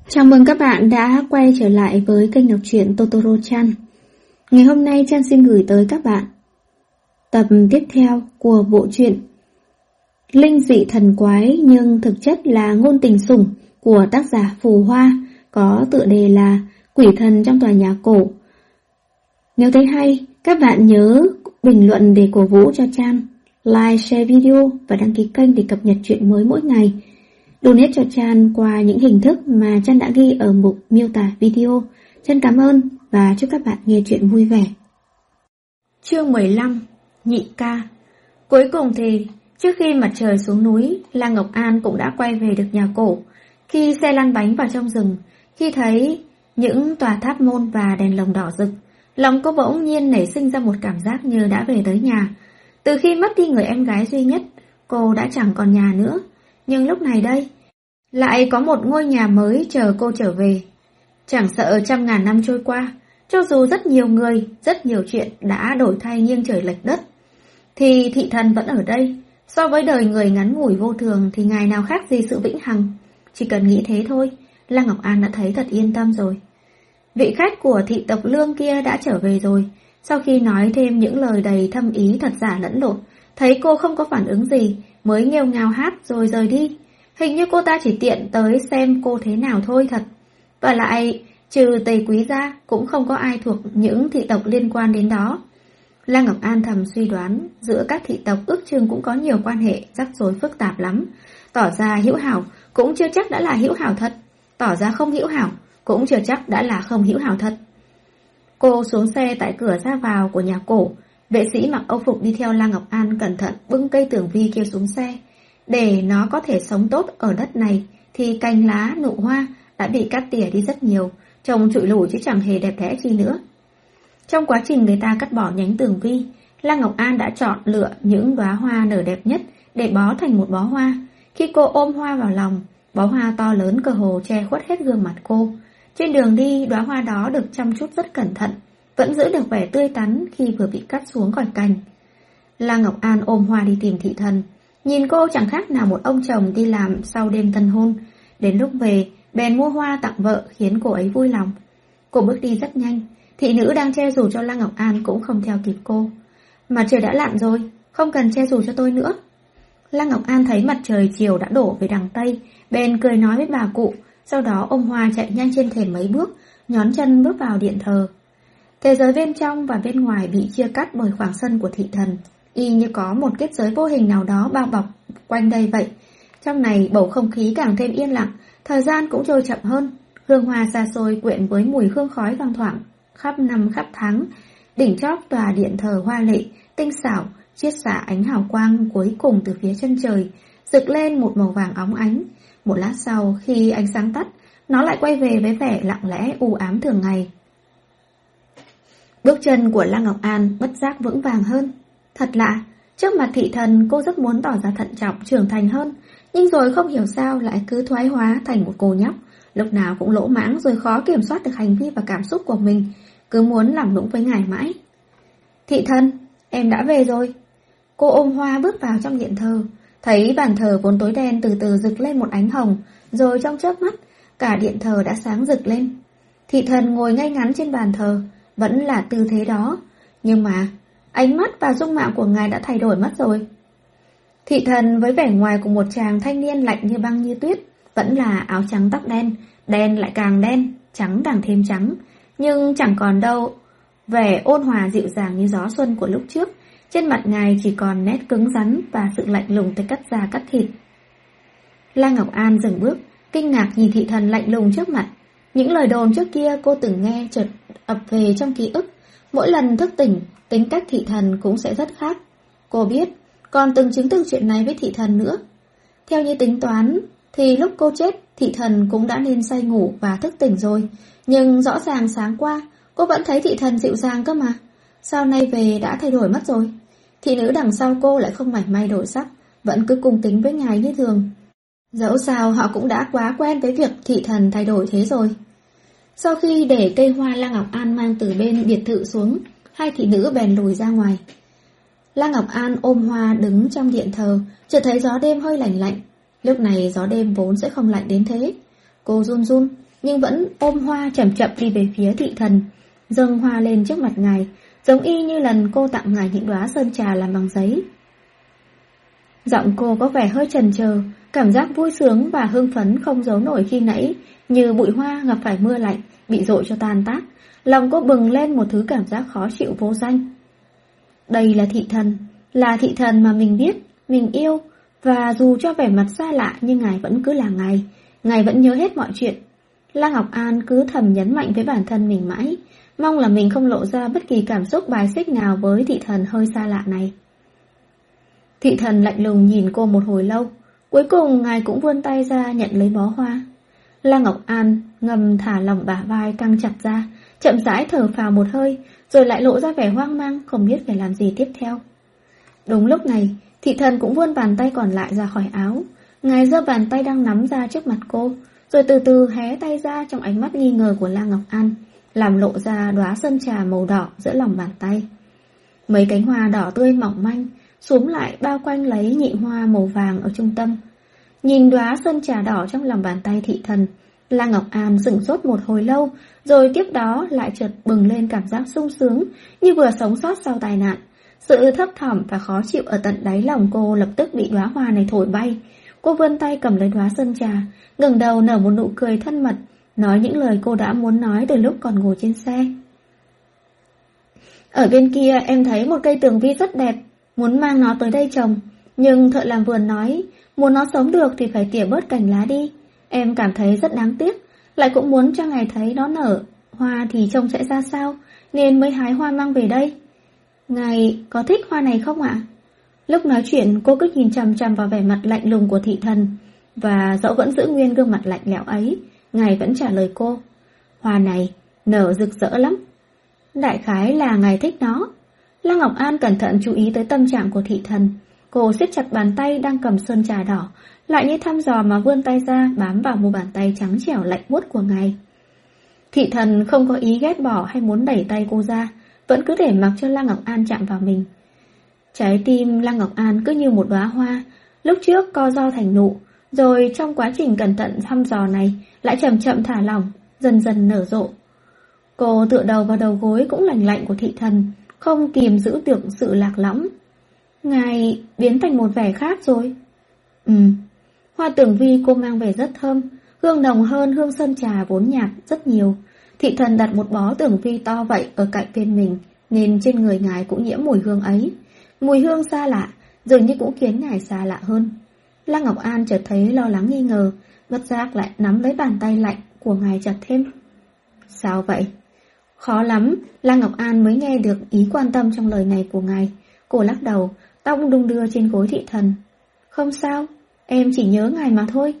Chào mừng các bạn đã quay trở lại với kênh đọc truyện Totoro-chan. Ngày hôm nay Chan xin gửi tới các bạn tập tiếp theo của bộ truyện Linh dị thần quái nhưng thực chất là ngôn tình sủng của tác giả Phù Hoa, có tựa đề là Quỷ thần trong tòa nhà cổ. Nếu thấy hay, các bạn nhớ bình luận để cổ vũ cho Chan, like, share video và đăng ký kênh để cập nhật truyện mới mỗi ngày. Donate cho Chan qua những hình thức mà Chan đã ghi ở mục miêu tả video. Chan cảm ơn và chúc các bạn nghe truyện vui vẻ. Chương 15, Nhị ca. Cuối cùng thì, trước khi mặt trời xuống núi, La Ngọc An cũng đã quay về được nhà cổ. Khi xe lăn bánh vào trong rừng, khi thấy những tòa tháp môn và đèn lồng đỏ rực, lòng cô bỗng nhiên nảy sinh ra một cảm giác như đã về tới nhà. Từ khi mất đi người em gái duy nhất, cô đã chẳng còn nhà nữa. Nhưng lúc này đây, lại có một ngôi nhà mới chờ cô trở về. Chẳng sợ trăm ngàn năm trôi qua, cho dù rất nhiều người, rất nhiều chuyện đã đổi thay nghiêng trời lệch đất, thì thị thần vẫn ở đây. So với đời người ngắn ngủi vô thường thì ngày nào khác gì sự vĩnh hằng. Chỉ cần nghĩ thế thôi, La Ngọc An đã thấy thật yên tâm rồi. Vị khách của thị tộc Lương kia đã trở về rồi. Sau khi nói thêm những lời đầy thâm ý thật giả lẫn lộn, thấy cô không có phản ứng gì, mới nghêu ngao hát rồi rời đi. Hình như cô ta chỉ tiện tới xem cô thế nào thôi thật. Và lại, trừ Tề Quý ra, cũng không có ai thuộc những thị tộc liên quan đến đó. La Ngọc An thầm suy đoán, giữa các thị tộc ước chừng cũng có nhiều quan hệ rắc rối phức tạp lắm. Tỏ ra hữu hảo cũng chưa chắc đã là hữu hảo thật, tỏ ra không hữu hảo cũng chưa chắc đã là không hữu hảo thật. Cô xuống xe tại cửa ra vào của nhà cổ. Vệ sĩ mặc âu phục đi theo La Ngọc An cẩn thận bưng cây tường vi kia xuống xe. Để nó có thể sống tốt ở đất này thì cành lá, nụ hoa đã bị cắt tỉa đi rất nhiều, trông trụi lủi chứ chẳng hề đẹp đẽ chi nữa. Trong quá trình người ta cắt bỏ nhánh tường vi, La Ngọc An đã chọn lựa những đóa hoa nở đẹp nhất để bó thành một bó hoa. Khi cô ôm hoa vào lòng, bó hoa to lớn cơ hồ che khuất hết gương mặt cô. Trên đường đi, đóa hoa đó được chăm chút rất cẩn thận, vẫn giữ được vẻ tươi tắn khi vừa bị cắt xuống khỏi cành. La Ngọc An ôm hoa đi tìm thị thần. Nhìn cô chẳng khác nào một ông chồng đi làm sau đêm tân hôn. Đến lúc về, bèn mua hoa tặng vợ khiến cô ấy vui lòng. Cô bước đi rất nhanh. Thị nữ đang che dù cho La Ngọc An cũng không theo kịp cô. Mặt trời đã lặn rồi, không cần che dù cho tôi nữa. La Ngọc An thấy mặt trời chiều đã đổ về đằng Tây, bèn cười nói với bà cụ. Sau đó ôm hoa chạy nhanh trên thềm mấy bước, nhón chân bước vào điện thờ. Thế giới bên trong và bên ngoài bị chia cắt bởi khoảng sân của thị thần, y như có một kết giới vô hình nào đó bao bọc quanh đây vậy. Trong này bầu không khí càng thêm yên lặng, thời gian cũng trôi chậm hơn. Hương hoa xa xôi quyện với mùi hương khói thoang thoảng khắp năm khắp tháng. Đỉnh chóp tòa điện thờ hoa lệ, tinh xảo, chiết xạ ánh hào quang cuối cùng từ phía chân trời, rực lên một màu vàng óng ánh. Một lát sau, khi ánh sáng tắt, nó lại quay về với vẻ lặng lẽ u ám thường ngày. Bước chân của La Ngọc An bất giác vững vàng hơn. Thật lạ, trước mặt thị thần cô rất muốn tỏ ra thận trọng, trưởng thành hơn, nhưng rồi không hiểu sao lại cứ thoái hóa thành một cô nhóc, lúc nào cũng lỗ mãng rồi khó kiểm soát được hành vi và cảm xúc của mình, cứ muốn làm nũng với ngài mãi. Thị thần, em đã về rồi. Cô ôm hoa bước vào trong điện thờ, thấy bàn thờ vốn tối đen từ từ rực lên một ánh hồng, rồi trong chớp mắt, cả điện thờ đã sáng rực lên. Thị thần ngồi ngay ngắn trên bàn thờ, vẫn là tư thế đó, nhưng mà ánh mắt và dung mạo của ngài đã thay đổi mất rồi. Thị thần với vẻ ngoài của một chàng thanh niên lạnh như băng như tuyết, vẫn là áo trắng tóc đen, đen lại càng đen, trắng càng thêm trắng, nhưng chẳng còn đâu vẻ ôn hòa dịu dàng như gió xuân của lúc trước. Trên mặt ngài chỉ còn nét cứng rắn và sự lạnh lùng tới cắt da cắt thịt. La Ngọc An dừng bước, kinh ngạc nhìn thị thần lạnh lùng trước mặt. Những lời đồn trước kia cô từng nghe chợt ập về trong ký ức. Mỗi lần thức tỉnh, tính cách thị thần cũng sẽ rất khác. Cô biết, còn từng chứng thực chuyện này với thị thần nữa. Theo như tính toán, thì lúc cô chết, thị thần cũng đã nên say ngủ và thức tỉnh rồi. Nhưng rõ ràng sáng qua, cô vẫn thấy thị thần dịu dàng cơ mà. Sao nay về đã thay đổi mất rồi? Thị nữ đằng sau cô lại không mảy may đổi sắc, vẫn cứ cung kính với ngài như thường. Dẫu sao họ cũng đã quá quen với việc thị thần thay đổi thế rồi. Sau khi để cây hoa La Ngọc An mang từ bên biệt thự xuống, hai thị nữ bèn lùi ra ngoài. La Ngọc An ôm hoa đứng trong điện thờ, chợt thấy gió đêm hơi lạnh lạnh. Lúc này gió đêm vốn sẽ không lạnh đến thế. Cô run run, nhưng vẫn ôm hoa chậm chậm đi về phía thị thần, dâng hoa lên trước mặt ngài, giống y như lần cô tặng ngài những đóa sơn trà làm bằng giấy. Giọng cô có vẻ hơi chần chờ, cảm giác vui sướng và hưng phấn không giấu nổi khi nãy, như bụi hoa gặp phải mưa lạnh, bị dội cho tan tác. Lòng cô bừng lên một thứ cảm giác khó chịu vô danh. Đây là thị thần mà mình biết, mình yêu, và dù cho vẻ mặt xa lạ nhưng ngài vẫn cứ là ngài vẫn nhớ hết mọi chuyện. La Ngọc An cứ thầm nhấn mạnh với bản thân mình mãi, mong là mình không lộ ra bất kỳ cảm xúc bài xích nào với thị thần hơi xa lạ này. Thị thần lạnh lùng nhìn cô một hồi lâu, cuối cùng ngài cũng vươn tay ra nhận lấy bó hoa. La Ngọc An ngầm thả lỏng bả vai căng chặt ra, chậm rãi thở phào một hơi, rồi lại lộ ra vẻ hoang mang, không biết phải làm gì tiếp theo. Đúng lúc này, thị thần cũng vươn bàn tay còn lại ra khỏi áo. Ngài giơ bàn tay đang nắm ra trước mặt cô, rồi từ từ hé tay ra trong ánh mắt nghi ngờ của La Ngọc An, làm lộ ra đóa sơn trà màu đỏ giữa lòng bàn tay. Mấy cánh hoa đỏ tươi mỏng manh xúm lại bao quanh lấy nhị hoa màu vàng ở trung tâm. Nhìn đóa sơn trà đỏ trong lòng bàn tay thị thần, La Ngọc An sửng sốt một hồi lâu, rồi tiếp đó lại chợt bừng lên cảm giác sung sướng như vừa sống sót sau tai nạn. Sự thấp thỏm và khó chịu ở tận đáy lòng cô lập tức bị đóa hoa này thổi bay. Cô vươn tay cầm lấy đóa sơn trà, ngẩng đầu nở một nụ cười thân mật, nói những lời cô đã muốn nói từ lúc còn ngồi trên xe. Ở bên kia em thấy một cây tường vi rất đẹp, muốn mang nó tới đây trồng, nhưng thợ làm vườn nói muốn nó sống được thì phải tỉa bớt cành lá đi. Em cảm thấy rất đáng tiếc, lại cũng muốn cho ngài thấy nó nở hoa thì trông sẽ ra sao, nên mới hái hoa mang về đây. Ngài có thích hoa này không ạ? Lúc nói chuyện cô cứ nhìn chằm chằm vào vẻ mặt lạnh lùng của thị thần, và dẫu vẫn giữ nguyên gương mặt lạnh lẽo ấy, ngài vẫn trả lời cô. Hoa này nở rực rỡ lắm. Đại khái là ngài thích nó. La Ngọc An cẩn thận chú ý tới tâm trạng của thị thần. Cô siết chặt bàn tay đang cầm sơn trà đỏ, lại như thăm dò mà vươn tay ra bám vào mu bàn tay trắng trẻo lạnh buốt của ngài. Thị thần không có ý ghét bỏ hay muốn đẩy tay cô ra, vẫn cứ để mặc cho La Ngọc An chạm vào mình. Trái tim La Ngọc An cứ như một đóa hoa, lúc trước co ro thành nụ, rồi trong quá trình cẩn thận thăm dò này lại chậm chậm thả lỏng, dần dần nở rộ. Cô tựa đầu vào đầu gối cũng lành lạnh của thị thần, không kìm giữ được sự lạc lõng. Ngài biến thành một vẻ khác rồi. Hoa tường vi cô mang về rất thơm, hương nồng hơn hương sơn trà vốn nhạt rất nhiều. Thị thần đặt một bó tường vi to vậy ở cạnh bên mình, nên trên người ngài cũng nhiễm mùi hương ấy. Mùi hương xa lạ, dường như cũng khiến ngài xa lạ hơn. La Ngọc An chợt thấy lo lắng nghi ngờ, bất giác lại nắm lấy bàn tay lạnh của ngài chặt thêm. Sao vậy? Khó lắm, La Ngọc An mới nghe được ý quan tâm trong lời này của ngài. Cô lắc đầu, tóc đung đưa trên gối thị thần. Không sao, em chỉ nhớ ngài mà thôi.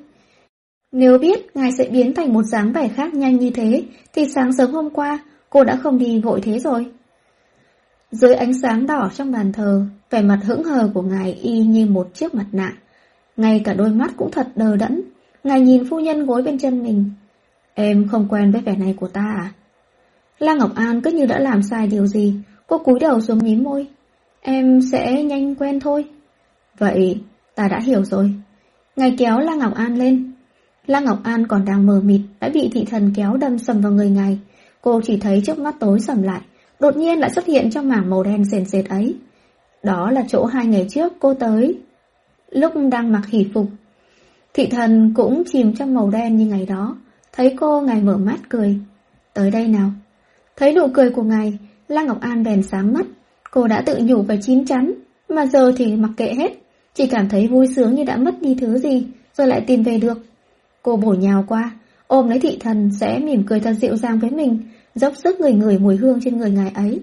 Nếu biết ngài sẽ biến thành một dáng vẻ khác nhanh như thế, thì sáng sớm hôm qua cô đã không đi vội thế rồi. Dưới ánh sáng đỏ trong bàn thờ, vẻ mặt hững hờ của ngài y như một chiếc mặt nạ. Ngay cả đôi mắt cũng thật đờ đẫn. Ngài nhìn phu nhân gối bên chân mình. Em không quen với vẻ này của ta à? La Ngọc An cứ như đã làm sai điều gì. Cô cúi đầu xuống mím môi. Em sẽ nhanh quen thôi. Vậy ta đã hiểu rồi. Ngài kéo La Ngọc An lên. La Ngọc An còn đang mờ mịt đã bị thị thần kéo đâm sầm vào người ngài. Cô chỉ thấy trước mắt tối sầm lại, đột nhiên lại xuất hiện trong mảng màu đen sền sệt ấy. Đó là chỗ 2 ngày trước cô tới, lúc đang mặc hỷ phục. Thị thần cũng chìm trong màu đen như ngày đó. Thấy cô, ngài mở mắt cười. Tới đây nào. Thấy nụ cười của ngài, La Ngọc An bèn sáng mắt. Cô đã tự nhủ phải chín chắn, mà giờ thì mặc kệ hết. Chỉ cảm thấy vui sướng như đã mất đi thứ gì, rồi lại tìm về được. Cô bổ nhào qua, ôm lấy thị thần sẽ mỉm cười thật dịu dàng với mình, dốc sức ngửi mùi hương trên người ngài ấy.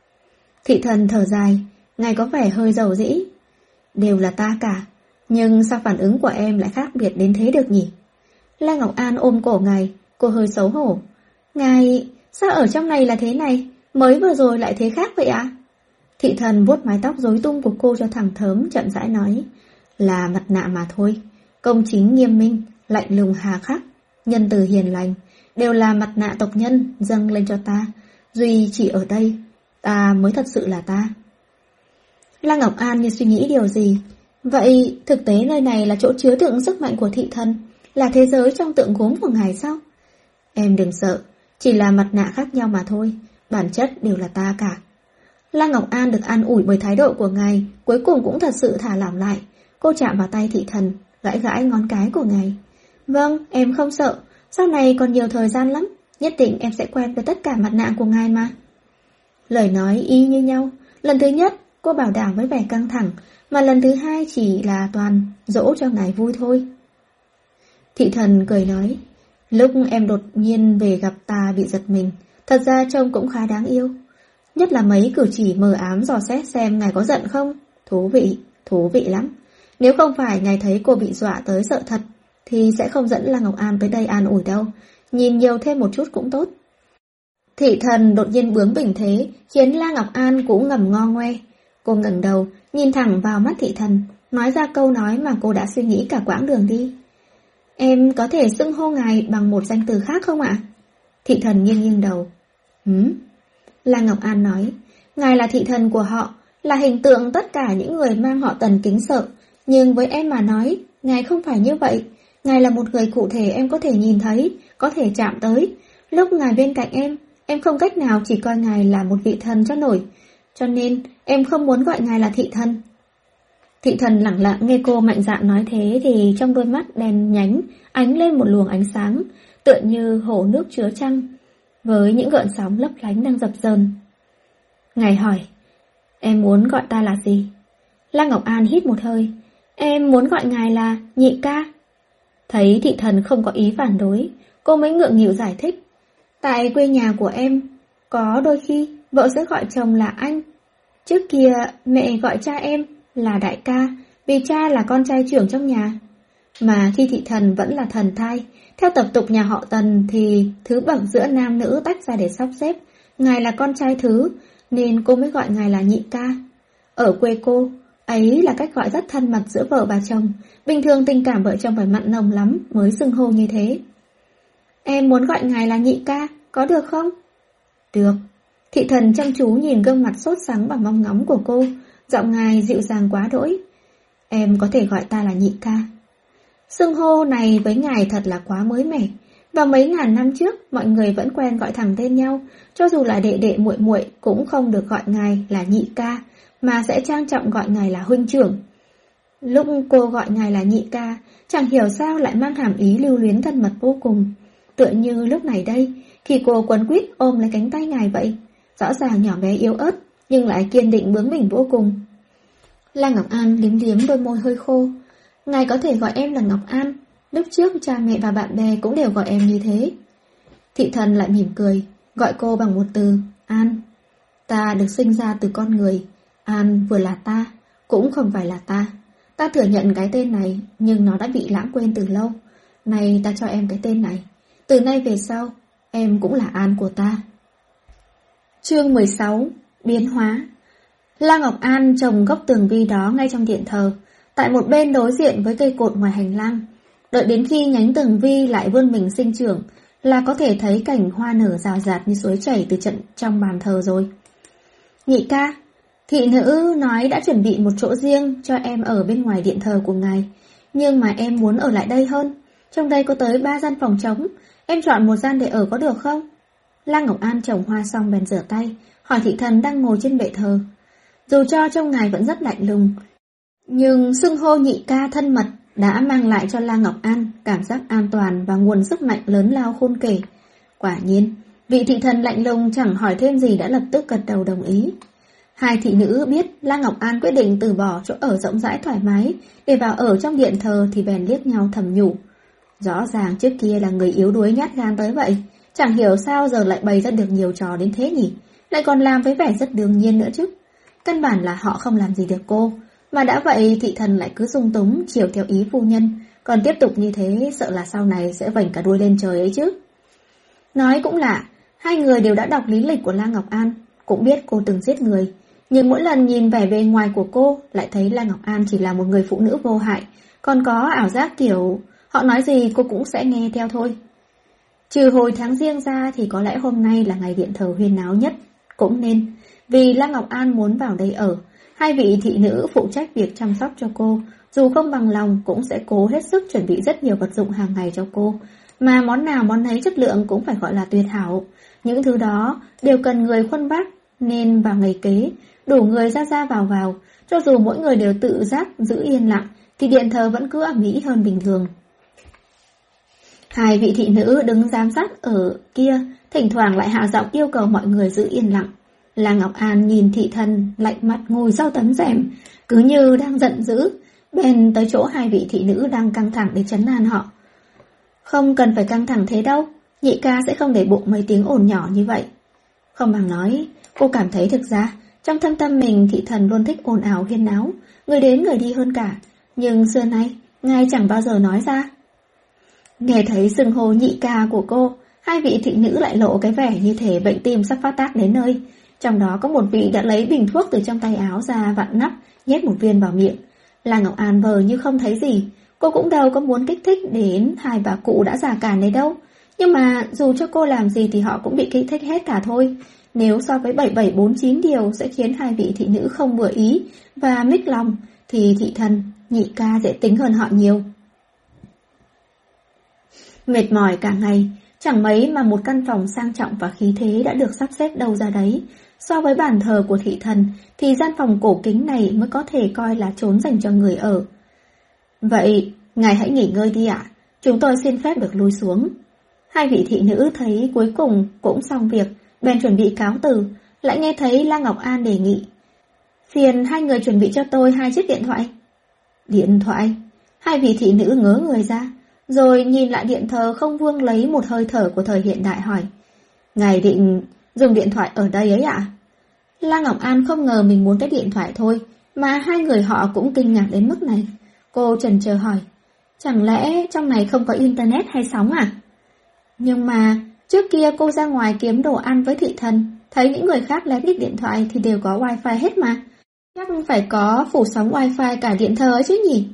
Thị thần thở dài, ngài có vẻ hơi dầu dĩ. Đều là ta cả, nhưng sao phản ứng của em lại khác biệt đến thế được nhỉ? La Ngọc An ôm cổ ngài, cô hơi xấu hổ. Ngài, sao ở trong này là thế này, mới vừa rồi lại thế khác vậy ạ? Thị thần vuốt mái tóc rối tung của cô cho thẳng thớm, chậm rãi nói. Là mặt nạ mà thôi, công chính nghiêm minh, lạnh lùng hà khắc, nhân từ hiền lành, đều là mặt nạ tộc nhân dâng lên cho ta. Duy chỉ ở đây, ta mới thật sự là ta. La Ngọc An như suy nghĩ điều gì. Vậy thực tế nơi này là chỗ chứa đựng sức mạnh của thị thần, là thế giới trong tượng gốm của ngài sao? Em đừng sợ, chỉ là mặt nạ khác nhau mà thôi, bản chất đều là ta cả. La Ngọc An được an ủi bởi thái độ của ngài, cuối cùng cũng thật sự thả lỏng lại. Cô chạm vào tay thị thần, gãi gãi ngón cái của ngài. Vâng, em không sợ, sau này còn nhiều thời gian lắm, nhất định em sẽ quen với tất cả mặt nạ của ngài mà. Lời nói y như nhau, lần thứ nhất cô bảo đảm với vẻ căng thẳng, mà lần thứ hai chỉ là toàn dỗ cho ngài vui thôi. Thị thần cười nói, lúc em đột nhiên về gặp ta bị giật mình, thật ra trông cũng khá đáng yêu. Nhất là mấy cử chỉ mờ ám dò xét xem ngài có giận không. Thú vị lắm. Nếu không phải ngài thấy cô bị dọa tới sợ thật, thì sẽ không dẫn La Ngọc An tới đây an ủi đâu. Nhìn nhiều thêm một chút cũng tốt. Thị thần đột nhiên bướng bỉnh thế, khiến La Ngọc An cũng ngầm ngo ngoe. Cô ngẩng đầu, nhìn thẳng vào mắt thị thần, nói ra câu nói mà cô đã suy nghĩ cả quãng đường đi. Em có thể xưng hô ngài bằng một danh từ khác không ạ? Thị thần nghiêng nghiêng đầu. La Ngọc An nói, ngài là thị thần của họ, là hình tượng tất cả những người mang họ Tần kính sợ. Nhưng với em mà nói, ngài không phải như vậy. Ngài là một người cụ thể em có thể nhìn thấy, có thể chạm tới. Lúc ngài bên cạnh em không cách nào chỉ coi ngài là một vị thần cho nổi. Cho nên em không muốn gọi ngài là thị thần. Thị thần lẳng lặng nghe cô mạnh dạn nói thế thì trong đôi mắt đen nhánh ánh lên một luồng ánh sáng, tựa như hồ nước chứa trăng, với những gợn sóng lấp lánh đang dập dờn. Ngài hỏi, em muốn gọi ta là gì? La Ngọc An hít một hơi, em muốn gọi ngài là nhị ca. Thấy thị thần không có ý phản đối, cô mới ngượng nghịu giải thích. Tại quê nhà của em, có đôi khi vợ sẽ gọi chồng là anh. Trước kia mẹ gọi cha em là đại ca, vì cha là con trai trưởng trong nhà. Mà khi thị thần vẫn là thần thai, theo tập tục nhà họ Tần thì thứ bậc giữa nam nữ tách ra để sắp xếp. Ngài là con trai thứ, nên cô mới gọi ngài là nhị ca. Ở quê cô, ấy là cách gọi rất thân mật giữa vợ và chồng. Bình thường tình cảm vợ chồng phải mặn nồng lắm mới xưng hô như thế. Em muốn gọi ngài là nhị ca, có được không? Được. Thị thần chăm chú nhìn gương mặt sốt sắng và mong ngóng của cô, giọng ngài dịu dàng quá đỗi. Em có thể gọi ta là nhị ca. Xưng hô này với ngài thật là quá mới mẻ. Và mấy ngàn năm trước, mọi người vẫn quen gọi thẳng tên nhau, cho dù là đệ đệ muội muội cũng không được gọi ngài là nhị ca, mà sẽ trang trọng gọi ngài là huynh trưởng. Lúc cô gọi ngài là nhị ca, chẳng hiểu sao lại mang hàm ý lưu luyến thân mật vô cùng. Tựa như lúc này đây, khi cô quấn quýt ôm lấy cánh tay ngài vậy, rõ ràng nhỏ bé yếu ớt, nhưng lại kiên định bướng bỉnh vô cùng. La Ngọc An liếm liếm đôi môi hơi khô. Ngài có thể gọi em là Ngọc An, lúc trước cha mẹ và bạn bè cũng đều gọi em như thế. Thị thần lại mỉm cười, gọi cô bằng một từ, An. Ta được sinh ra từ con người, An vừa là ta, cũng không phải là ta. Ta thừa nhận cái tên này, nhưng nó đã bị lãng quên từ lâu. Nay ta cho em cái tên này. Từ nay về sau, em cũng là An của ta. Chương 16. Biến hóa. La Ngọc An trồng gốc tường vi đó ngay trong điện thờ, tại một bên đối diện với cây cột ngoài hành lang. Đợi đến khi nhánh tường vi lại vươn mình sinh trưởng, là có thể thấy cảnh hoa nở rào rạt như suối chảy từ trận trong bàn thờ rồi. Nhị ca, thị nữ nói đã chuẩn bị một chỗ riêng cho em ở bên ngoài điện thờ của ngài, nhưng mà em muốn ở lại đây hơn. Trong đây có tới 3 gian phòng trống, em chọn một gian để ở có được không? La Ngọc An trồng hoa xong bèn rửa tay, hỏi thị thần đang ngồi trên bệ thờ. Dù cho trông ngài vẫn rất lạnh lùng, nhưng xưng hô nhị ca thân mật đã mang lại cho La Ngọc An cảm giác an toàn và nguồn sức mạnh lớn lao khôn kể. Quả nhiên, vị thị thần lạnh lùng chẳng hỏi thêm gì đã lập tức gật đầu đồng ý. Hai thị nữ biết La Ngọc An quyết định từ bỏ chỗ ở rộng rãi thoải mái để vào ở trong điện thờ thì bèn liếc nhau thầm nhủ. Rõ ràng trước kia là người yếu đuối nhát gan tới vậy, chẳng hiểu sao giờ lại bày ra được nhiều trò đến thế nhỉ, lại còn làm với vẻ rất đương nhiên nữa chứ. Căn bản là họ không làm gì được cô, mà đã vậy thị thần lại cứ dung túng chiều theo ý phu nhân, còn tiếp tục như thế sợ là sau này sẽ vểnh cả đuôi lên trời ấy chứ. Nói cũng lạ, hai người đều đã đọc lý lịch của La Ngọc An, cũng biết cô từng giết người, nhưng mỗi lần nhìn vẻ bề ngoài của cô lại thấy La Ngọc An chỉ là một người phụ nữ vô hại, còn có ảo giác kiểu họ nói gì cô cũng sẽ nghe theo thôi. Trừ hồi tháng Giêng ra thì có lẽ hôm nay là ngày điện thờ huyên náo nhất, cũng nên, vì La Ngọc An muốn vào đây ở. Hai vị thị nữ phụ trách việc chăm sóc cho cô, dù không bằng lòng cũng sẽ cố hết sức chuẩn bị rất nhiều vật dụng hàng ngày cho cô, mà món nào món ấy chất lượng cũng phải gọi là tuyệt hảo. Những thứ đó đều cần người khuân vác, nên vào ngày kế, đủ người ra ra vào, cho dù mỗi người đều tự giác giữ yên lặng, thì điện thờ vẫn cứ ầm ĩ hơn bình thường. Hai vị thị nữ đứng giám sát ở kia, thỉnh thoảng lại hạ giọng yêu cầu mọi người giữ yên lặng. Lăng Ngọc An nhìn thị thần lạnh mặt ngồi sau tấm rèm, cứ như đang giận dữ, bèn tới chỗ hai vị thị nữ đang căng thẳng để trấn an họ. Không cần phải căng thẳng thế đâu, nhị ca sẽ không để bụng mấy tiếng ồn nhỏ như vậy. Không bằng nói, cô cảm thấy thực ra, trong thâm tâm mình thị thần luôn thích ồn ào huyên náo, người đến người đi hơn cả, nhưng xưa nay, ngài chẳng bao giờ nói ra. Nghe thấy xưng hô nhị ca của cô, hai vị thị nữ lại lộ cái vẻ như thể bệnh tim sắp phát tác đến nơi. Trong đó có một vị đã lấy bình thuốc từ trong tay áo ra vặn nắp, nhét một viên vào miệng. Lăng Ngọc An vờ như không thấy gì, cô cũng đâu có muốn kích thích đến hai bà cụ đã già càn đấy đâu. Nhưng mà dù cho cô làm gì thì họ cũng bị kích thích hết cả thôi. Nếu so với 7749 điều sẽ khiến hai vị thị nữ không vừa ý và mích lòng, thì thị thần, nhị ca dễ tính hơn họ nhiều. Mệt mỏi cả ngày, chẳng mấy mà một căn phòng sang trọng và khí thế đã được sắp xếp đâu ra đấy. So với bàn thờ của thị thần thì gian phòng cổ kính này mới có thể coi là trốn dành cho người ở. Vậy, ngài hãy nghỉ ngơi đi ạ, chúng tôi xin phép được lui xuống. Hai vị thị nữ thấy cuối cùng cũng xong việc, bèn chuẩn bị cáo từ, lại nghe thấy Lăng Ngọc An đề nghị. Phiền hai người chuẩn bị cho tôi 2 chiếc điện thoại. Điện thoại? Hai vị thị nữ ngớ người ra, rồi nhìn lại điện thờ không vương lấy một hơi thở của thời hiện đại hỏi. Ngài định dùng điện thoại ở đây ấy ạ? Lăng Ngọc An không ngờ mình muốn cái điện thoại thôi, mà hai người họ cũng kinh ngạc đến mức này. Cô chần chờ hỏi, chẳng lẽ trong này không có internet hay sóng à? Nhưng mà trước kia cô ra ngoài kiếm đồ ăn với thị thần, thấy những người khác lén đít điện thoại thì đều có wifi hết mà. Chắc phải có phủ sóng wifi cả điện thờ ấy chứ nhỉ?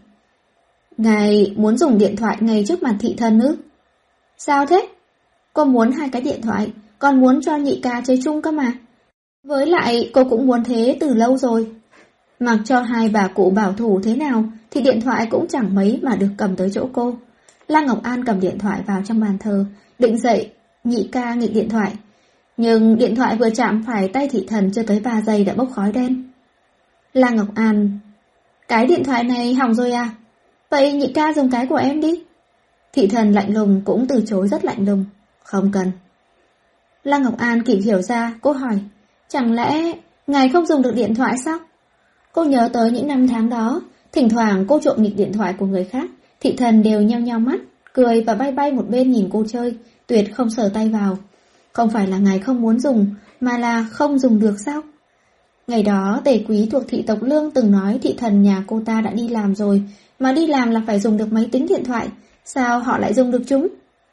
Ngài muốn dùng điện thoại ngay trước mặt thị thần ư? Sao thế? Cô muốn 2 cái điện thoại, còn muốn cho nhị ca chơi chung cơ mà. Với lại cô cũng muốn thế từ lâu rồi. Mặc cho hai bà cụ bảo thủ thế nào thì điện thoại cũng chẳng mấy mà được cầm tới chỗ cô. Lăng Ngọc An cầm điện thoại vào trong bàn thờ, định dậy nhị ca nghịch điện thoại. Nhưng điện thoại vừa chạm phải tay thị thần chưa tới 3 giây đã bốc khói đen. Lăng Ngọc An, cái điện thoại này hỏng rồi à? Vậy nhị ca dùng cái của em đi. Thị thần lạnh lùng cũng từ chối rất lạnh lùng. Không cần. Lăng Ngọc An kịp hiểu ra, cô hỏi, chẳng lẽ ngài không dùng được điện thoại sao? Cô nhớ tới những năm tháng đó, thỉnh thoảng cô trộm nghịch điện thoại của người khác, thị thần đều nheo nheo mắt, cười và bay bay một bên nhìn cô chơi, tuyệt không sờ tay vào. Không phải là ngài không muốn dùng, mà là không dùng được sao? Ngày đó Tề Quý thuộc thị tộc Lương từng nói thị thần nhà cô ta đã đi làm rồi, mà đi làm là phải dùng được máy tính điện thoại, sao họ lại dùng được chúng?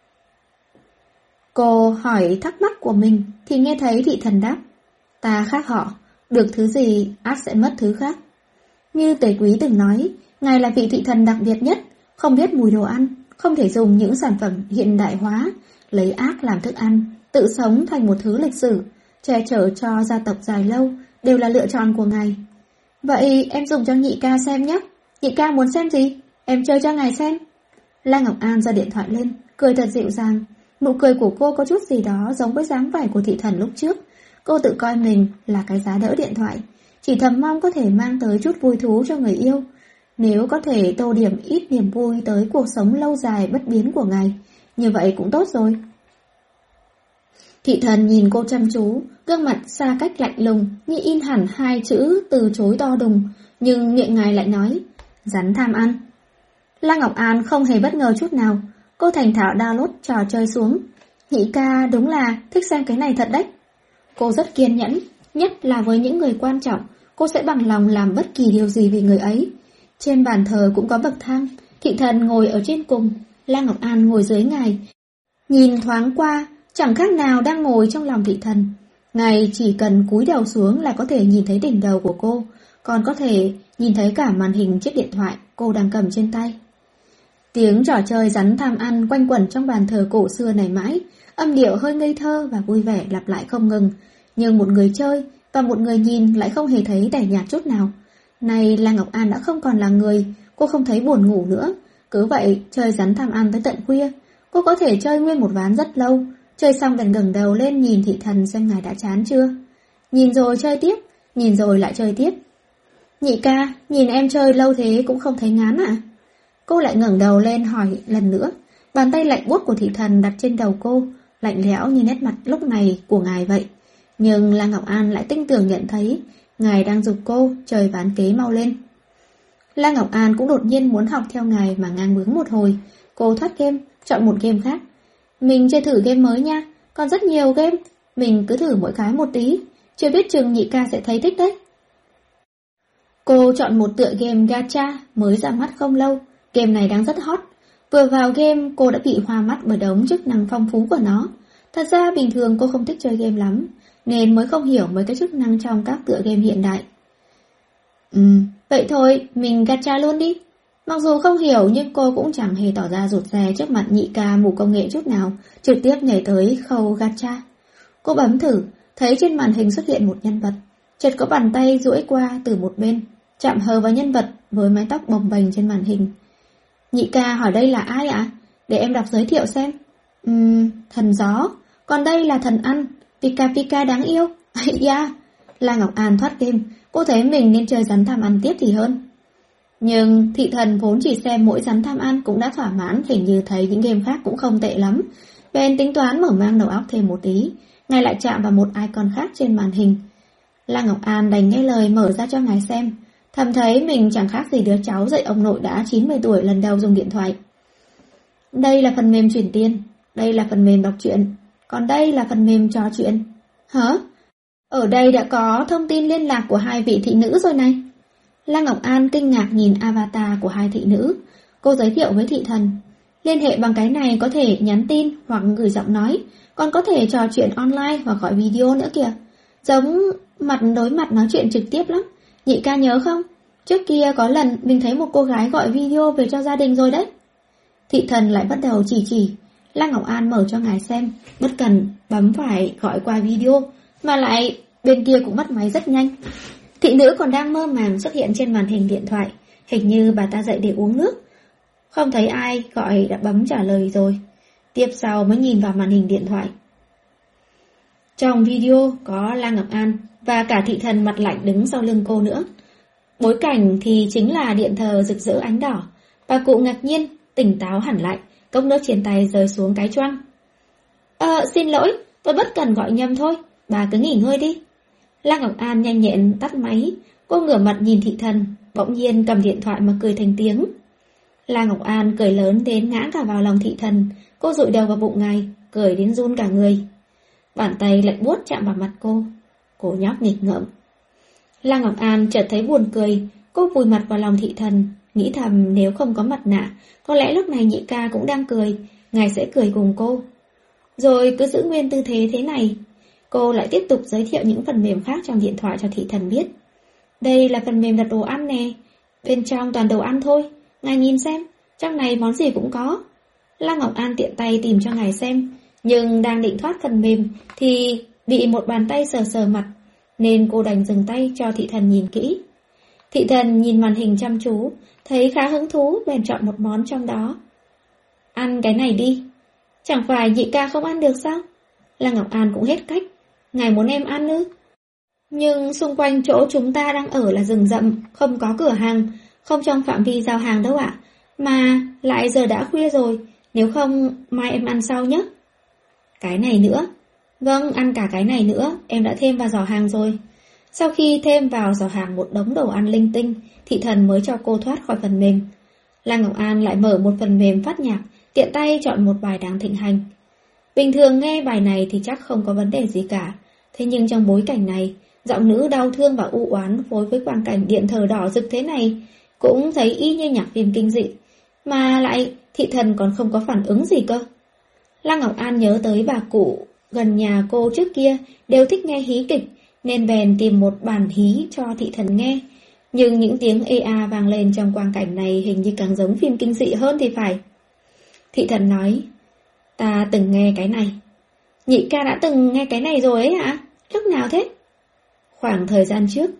Cô hỏi thắc mắc của mình thì nghe thấy thị thần đáp, ta khác họ, được thứ gì ác sẽ mất thứ khác. Như Tề Quý từng nói, ngài là vị thị thần đặc biệt nhất, không biết mùi đồ ăn, không thể dùng những sản phẩm hiện đại hóa, lấy ác làm thức ăn, tự sống thành một thứ lịch sử, che chở cho gia tộc dài lâu, đều là lựa chọn của ngài. Vậy em dùng cho nhị ca xem nhé. Nhị ca muốn xem gì? Em chơi cho ngài xem. Lăng Ngọc An giơ điện thoại lên, cười thật dịu dàng. Nụ cười của cô có chút gì đó giống với dáng vẻ của thị thần lúc trước. Cô tự coi mình là cái giá đỡ điện thoại, chỉ thầm mong có thể mang tới chút vui thú cho người yêu. Nếu có thể tô điểm ít niềm vui tới cuộc sống lâu dài bất biến của ngài, như vậy cũng tốt rồi. Thị thần nhìn cô chăm chú, gương mặt xa cách lạnh lùng, như in hẳn 2 chữ từ chối to đùng, nhưng miệng ngài lại nói, rắn tham ăn. Lăng Ngọc An không hề bất ngờ chút nào, cô thành thạo download trò chơi xuống. Nhị ca đúng là thích xem cái này thật đấy. Cô rất kiên nhẫn, nhất là với những người quan trọng, cô sẽ bằng lòng làm bất kỳ điều gì vì người ấy. Trên bàn thờ cũng có bậc thang, thị thần ngồi ở trên cùng, Lăng Ngọc An ngồi dưới ngài. Nhìn thoáng qua, chẳng khác nào đang ngồi trong lòng thị thần. Ngài chỉ cần cúi đầu xuống là có thể nhìn thấy đỉnh đầu của cô, còn có thể nhìn thấy cả màn hình chiếc điện thoại cô đang cầm trên tay. Tiếng trò chơi rắn tham ăn quanh quẩn trong bàn thờ cổ xưa này mãi, âm điệu hơi ngây thơ và vui vẻ lặp lại không ngừng. Nhưng một người chơi và một người nhìn lại không hề thấy tẻ nhạt chút nào. Này Lăng Ngọc An đã không còn là người, cô không thấy buồn ngủ nữa. Cứ vậy chơi rắn tham ăn tới tận khuya. Cô có thể chơi nguyên một ván rất lâu, chơi xong bèn ngẩng đầu lên nhìn thị thần xem ngài đã chán chưa. Nhìn rồi chơi tiếp, nhìn rồi lại chơi tiếp. Nhị ca, nhìn em chơi lâu thế cũng không thấy ngán à? Cô lại ngẩng đầu lên hỏi lần nữa. Bàn tay lạnh buốt của thị thần đặt trên đầu cô, lạnh lẽo như nét mặt lúc này của ngài vậy. Nhưng La Ngọc An lại tinh tường nhận thấy ngài đang giục cô chơi ván kế mau lên. La Ngọc An cũng đột nhiên muốn học theo ngài mà ngang bướng một hồi. Cô thoát game, chọn một game khác. Mình chơi thử game mới nha, còn rất nhiều game, mình cứ thử mỗi cái một tí, chưa biết chừng nhị ca sẽ thấy thích đấy. Cô chọn một tựa game gacha mới ra mắt không lâu, game này đang rất hot. Vừa vào game cô đã bị hoa mắt bởi đống chức năng phong phú của nó. Thật ra bình thường cô không thích chơi game lắm, nên mới không hiểu mấy cái chức năng trong các tựa game hiện đại. Vậy thôi, mình gacha luôn đi. Mặc dù không hiểu nhưng cô cũng chẳng hề tỏ ra rụt rè trước mặt nhị ca mù công nghệ chút nào, trực tiếp nhảy tới khâu gacha. Cô bấm thử, thấy trên màn hình xuất hiện một nhân vật. Chợt có bàn tay duỗi qua từ một bên, chạm hờ vào nhân vật với mái tóc bồng bềnh trên màn hình. Nhị ca hỏi đây là ai ạ? Để em đọc giới thiệu xem. Thần gió, còn đây là thần ăn, Pika Pika đáng yêu. Yeah. La Ngọc An thoát game, cô thấy mình nên chơi rắn tham ăn tiếp thì hơn. Nhưng thị thần vốn chỉ xem mỗi rắn tham ăn cũng đã thỏa mãn, hình như thấy những game khác cũng không tệ lắm. Bèn tính toán mở mang đầu óc thêm một tí, ngài lại chạm vào một icon khác trên màn hình. La Ngọc An đành nghe lời mở ra cho ngài xem, thầm thấy mình chẳng khác gì đứa cháu dạy ông nội đã 90 tuổi lần đầu dùng điện thoại. Đây là phần mềm chuyển tiền, đây là phần mềm đọc truyện, còn đây là phần mềm trò chuyện. Hả? Ở đây đã có thông tin liên lạc của hai vị thị nữ rồi này. La Ngọc An kinh ngạc nhìn avatar của hai thị nữ. Cô giới thiệu với thị thần. Liên hệ bằng cái này có thể nhắn tin hoặc gửi giọng nói, còn có thể trò chuyện online hoặc gọi video nữa kìa. Giống mặt đối mặt nói chuyện trực tiếp lắm. Nhị ca nhớ không? Trước kia có lần mình thấy một cô gái gọi video về cho gia đình rồi đấy. Thị thần lại bắt đầu chỉ. La Ngọc An mở cho ngài xem, bất cần bấm phải gọi qua video, mà lại bên kia cũng bắt máy rất nhanh. Thị nữ còn đang mơ màng xuất hiện trên màn hình điện thoại, hình như bà ta dậy để uống nước. Không thấy ai gọi đã bấm trả lời rồi. Tiếp sau mới nhìn vào màn hình điện thoại. Trong video có La Ngọc An và cả thị thần mặt lạnh đứng sau lưng cô nữa. Bối cảnh thì chính là điện thờ rực rỡ ánh đỏ. Bà cụ ngạc nhiên, tỉnh táo hẳn lại, cốc nước trên tay rơi xuống cái choang. Xin lỗi, tôi bất cần gọi nhầm thôi, bà cứ nghỉ ngơi đi. La Ngọc An nhanh nhẹn tắt máy, cô ngửa mặt nhìn thị thần, bỗng nhiên cầm điện thoại mà cười thành tiếng. La Ngọc An cười lớn đến ngã cả vào lòng thị thần, cô dụi đầu vào bụng ngài, cười đến run cả người. Bàn tay lạnh buốt chạm vào mặt cô nhóc nghịch ngợm. La Ngọc An chợt thấy buồn cười, cô vùi mặt vào lòng thị thần, nghĩ thầm nếu không có mặt nạ, có lẽ lúc này nhị ca cũng đang cười, ngài sẽ cười cùng cô. Rồi cứ giữ nguyên tư thế thế này, cô lại tiếp tục giới thiệu những phần mềm khác trong điện thoại cho thị thần biết. Đây là phần mềm đặt đồ ăn nè, bên trong toàn đồ ăn thôi, ngài nhìn xem, trong này món gì cũng có. La Ngọc An tiện tay tìm cho ngài xem, nhưng đang định thoát phần mềm thì bị một bàn tay sờ mặt, nên cô đành dừng tay cho thị thần nhìn kỹ. Thị thần nhìn màn hình chăm chú, thấy khá hứng thú bèn chọn một món trong đó. Ăn cái này đi. Chẳng phải nhị ca không ăn được sao? La Ngọc An cũng hết cách. Ngài muốn em ăn ư? Nhưng xung quanh chỗ chúng ta đang ở là rừng rậm, không có cửa hàng, không trong phạm vi giao hàng đâu ạ. Mà lại giờ đã khuya rồi, nếu không mai em ăn sau nhé. Cái này nữa. Vâng, ăn cả cái này nữa, em đã thêm vào giỏ hàng rồi. Sau khi thêm vào giỏ hàng một đống đồ ăn linh tinh, thị thần mới cho cô thoát khỏi phần mềm. La Ngọc An lại mở một phần mềm phát nhạc, tiện tay chọn một bài đáng thịnh hành. Bình thường nghe bài này thì chắc không có vấn đề gì cả. Thế nhưng trong bối cảnh này, giọng nữ đau thương và u oán phối với quang cảnh điện thờ đỏ rực thế này, cũng thấy y như nhạc phim kinh dị. Mà lại thị thần còn không có phản ứng gì cơ. La Ngọc An nhớ tới bà cụ gần nhà cô trước kia đều thích nghe hí kịch, nên bèn tìm một bản hí cho thị thần nghe. Nhưng những tiếng ê a vang lên trong quang cảnh này hình như càng giống phim kinh dị hơn thì phải. Thị thần nói, ta từng nghe cái này. Nhị ca đã từng nghe cái này rồi ấy hả? Lúc nào thế? Khoảng thời gian trước.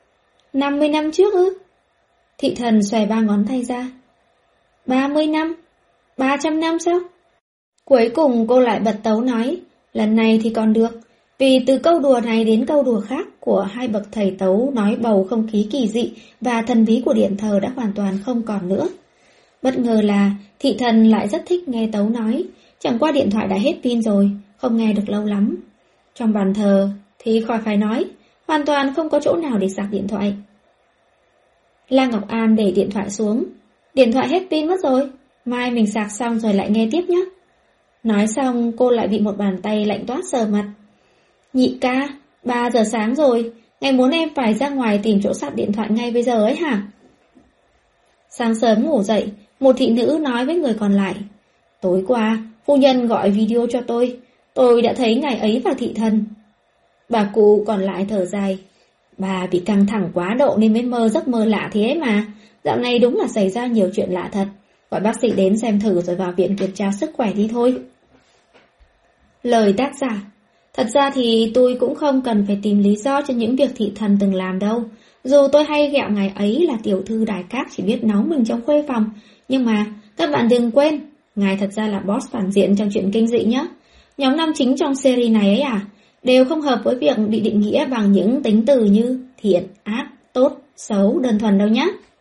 50 năm trước ư? Thị thần xòe ba ngón tay ra. 30 năm? 300 năm sao? Cuối cùng cô lại bật tấu nói, lần này thì còn được, vì từ câu đùa này đến câu đùa khác của hai bậc thầy tấu nói bầu không khí kỳ dị và thần bí của điện thờ đã hoàn toàn không còn nữa. Bất ngờ là thị thần lại rất thích nghe tấu nói, chẳng qua điện thoại đã hết pin rồi, không nghe được lâu lắm. Trong bàn thờ thì khỏi phải nói, hoàn toàn không có chỗ nào để sạc điện thoại. La Ngọc An để điện thoại xuống, điện thoại hết pin mất rồi, mai mình sạc xong rồi lại nghe tiếp nhé. Nói xong cô lại bị một bàn tay lạnh toát sờ mặt. Nhị ca, 3 giờ sáng rồi, ngài muốn em phải ra ngoài tìm chỗ sạc điện thoại ngay bây giờ ấy hả? Sáng sớm ngủ dậy, một thị nữ nói với người còn lại, tối qua, phu nhân gọi video cho tôi đã thấy ngài ấy và thị thần. Bà cụ còn lại thở dài, bà bị căng thẳng quá độ nên mới mơ giấc mơ lạ thế ấy mà, dạo này đúng là xảy ra nhiều chuyện lạ thật, gọi bác sĩ đến xem thử rồi vào viện kiểm tra sức khỏe đi thôi. Lời tác giả. Thật ra thì tôi cũng không cần phải tìm lý do cho những việc thị thần từng làm đâu. Dù tôi hay ghẹo ngài ấy là tiểu thư đài cát chỉ biết nấu mình trong khuê phòng, nhưng mà các bạn đừng quên, ngài thật ra là boss phản diện trong chuyện kinh dị nhé. Nhóm nam chính trong series này ấy đều không hợp với việc bị định nghĩa bằng những tính từ như thiện, ác, tốt, xấu đơn thuần đâu nhé.